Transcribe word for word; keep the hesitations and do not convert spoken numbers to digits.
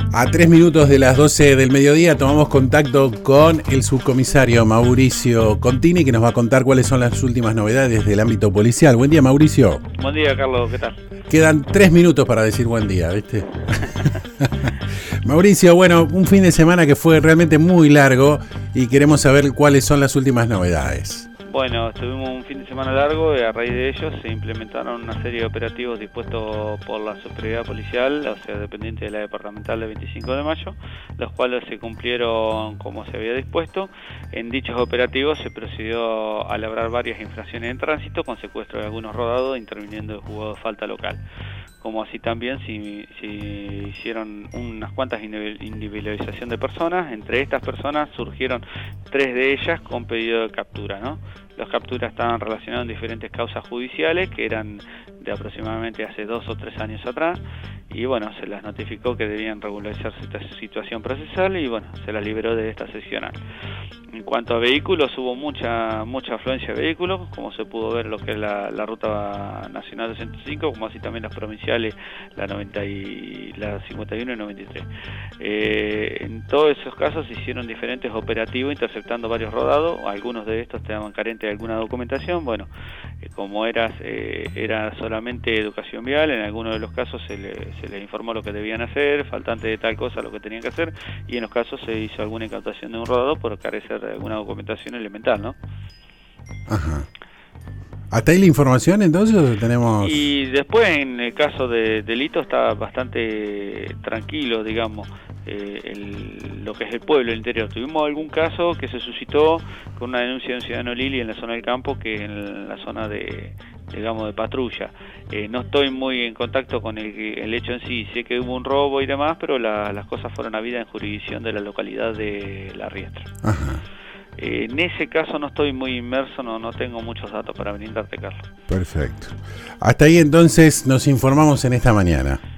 A tres minutos de las doce del mediodía tomamos contacto con el subcomisario Mauricio Contini, que nos va a contar cuáles son las últimas novedades del ámbito policial. Buen día, Mauricio. Buen día, Carlos, ¿qué tal? Quedan tres minutos para decir buen día, ¿viste? Mauricio, bueno, un fin de semana que fue realmente muy largo y queremos saber cuáles son las últimas novedades. Bueno, tuvimos un fin de semana largo y a raíz de ello se implementaron una serie de operativos dispuestos por la Superioridad Policial, o sea, dependiente de la departamental de veinticinco de mayo, los cuales se cumplieron como se había dispuesto. En dichos operativos se procedió a labrar varias infracciones en tránsito con secuestro de algunos rodados, interviniendo el juzgado de falta local. Como así también se, se hicieron unas cuantas individualización de personas. Entre estas personas surgieron tres de ellas con pedido de captura, ¿no? Las capturas estaban relacionadas en diferentes causas judiciales que eran de aproximadamente hace dos o tres años atrás, y bueno, se las notificó que debían regularizar esta situación procesal y bueno, se las liberó de esta seccional. En cuanto a vehículos, hubo mucha mucha afluencia de vehículos, como se pudo ver lo que es la, la ruta nacional doscientos cinco, como así también las provinciales, la noventa y la cincuenta y uno y noventa y tres. Eh, en todos esos casos se hicieron diferentes operativos interceptando varios rodados, algunos de estos estaban carentes de alguna documentación. Bueno, eh, como eras, eh, era solamente educación vial, en algunos de los casos se le, se les informó lo que debían hacer, faltante de tal cosa lo que tenían que hacer, y en los casos se hizo alguna incautación de un rodado por carecer de alguna documentación elemental, ¿no? Ajá. ¿Hasta ahí la información entonces tenemos? Y después en el caso de delito está bastante tranquilo, digamos, eh, el, lo que es el pueblo, el interior. Tuvimos algún caso que se suscitó con una denuncia de un ciudadano Lili en la zona del campo, que en la zona de, digamos, de patrulla. Eh, no estoy muy en contacto con el, el hecho en sí, sé que hubo un robo y demás, pero la, las cosas fueron habidas en jurisdicción de la localidad de La Riestra. Ajá. Eh, en ese caso no estoy muy inmerso, no, no tengo muchos datos para brindarte, Carlos. Perfecto. Hasta ahí entonces nos informamos en esta mañana.